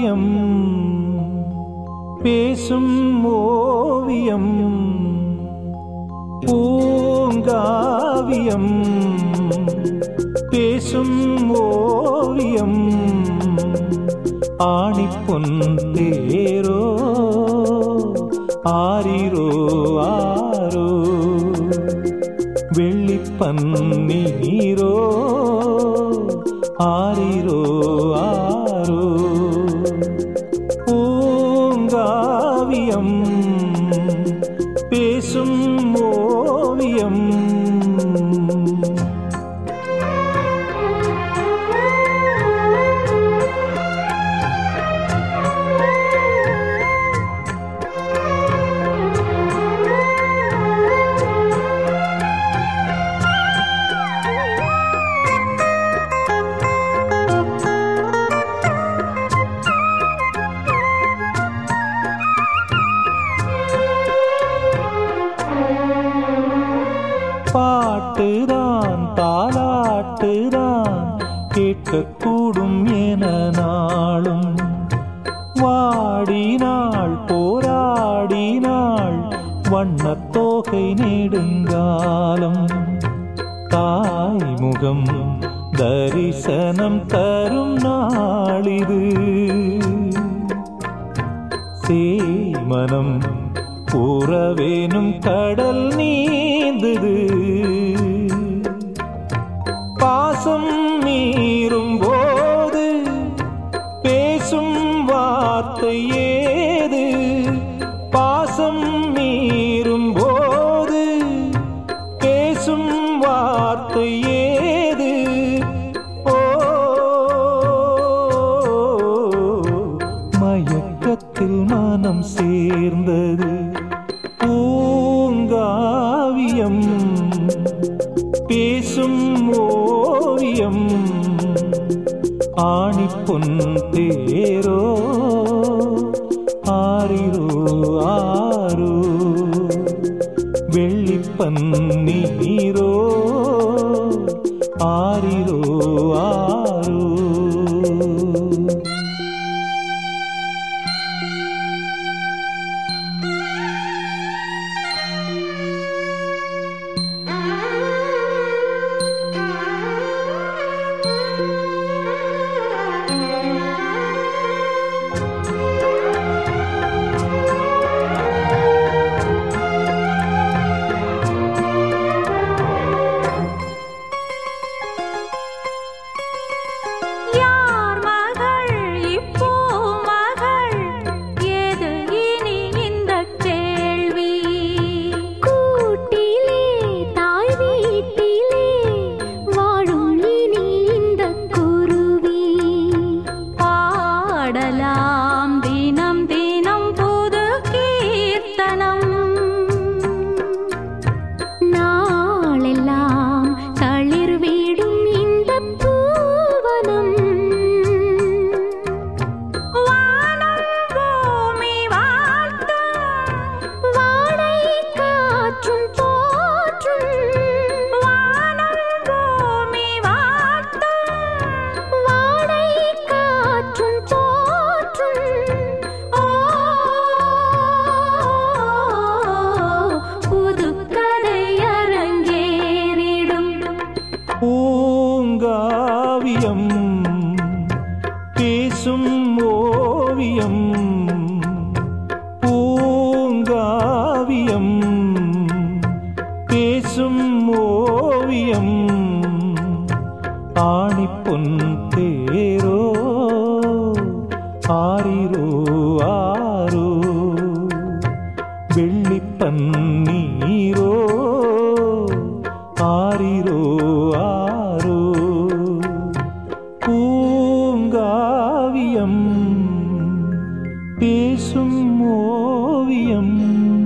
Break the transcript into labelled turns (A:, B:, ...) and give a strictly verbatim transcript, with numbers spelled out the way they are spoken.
A: பூங்காவியம் பேசும் ஓவியம் பூங்காவியம் பேசும் ஓவியம் ஆணிப்பொன் தேரோ ஆரிரோ ஆரோ வெள்ளிப்பன்னீரோ ஆரிரோ ஆரோ பூங்காவியம் பேசும் ஓவியம் பாட்டுதான் தாலாட்டுதான் கேட்கக்கூடும் என நாளும் வாடினாள் போராடினாள் வண்ணத்தோகை நெடுங்காலம் தாய்முகம் தரிசனம் தரும் நாளிது சேமனம் உறவேனும் கடல் நீந்தது பாசம் மீறும் போது பேசும் வார்த்தை ஏது பாசம் மீறும் போது பேசும் வார்த்தை ஏது ஓ மயக்கத்தில் மனம் சேர்ந்தது பூங்காவியம் பேசும் ஓவியம் ஆணிப்பொன் தேரோ ஆரிரோ ஆரோ வெள்ளிப்பன்னீரோ ஆரிரோ ஆரோ
B: தினம் தினம் புது கீர்த்தனம் நாளெல்லாம் தளிர் வீடும் இந்த பூவனம் வானம் பூமி வாழ்த்தும் வாடை காற்றும் போற்றும் வானம் பூமி வாழ்த்தும் வாடை காற்றும்
A: பூங்காவியம் பேசும் ஓவியம் பூங்காவியம் பேசும் ஓவியம் ஆணிப்பொன் தேரோ ஆரிரோ ஆரோ வெள்ளிப்பன்னீரோ ஆரிரோ ஆரோ பூங்காவியம் பேசும் ஓவியம்.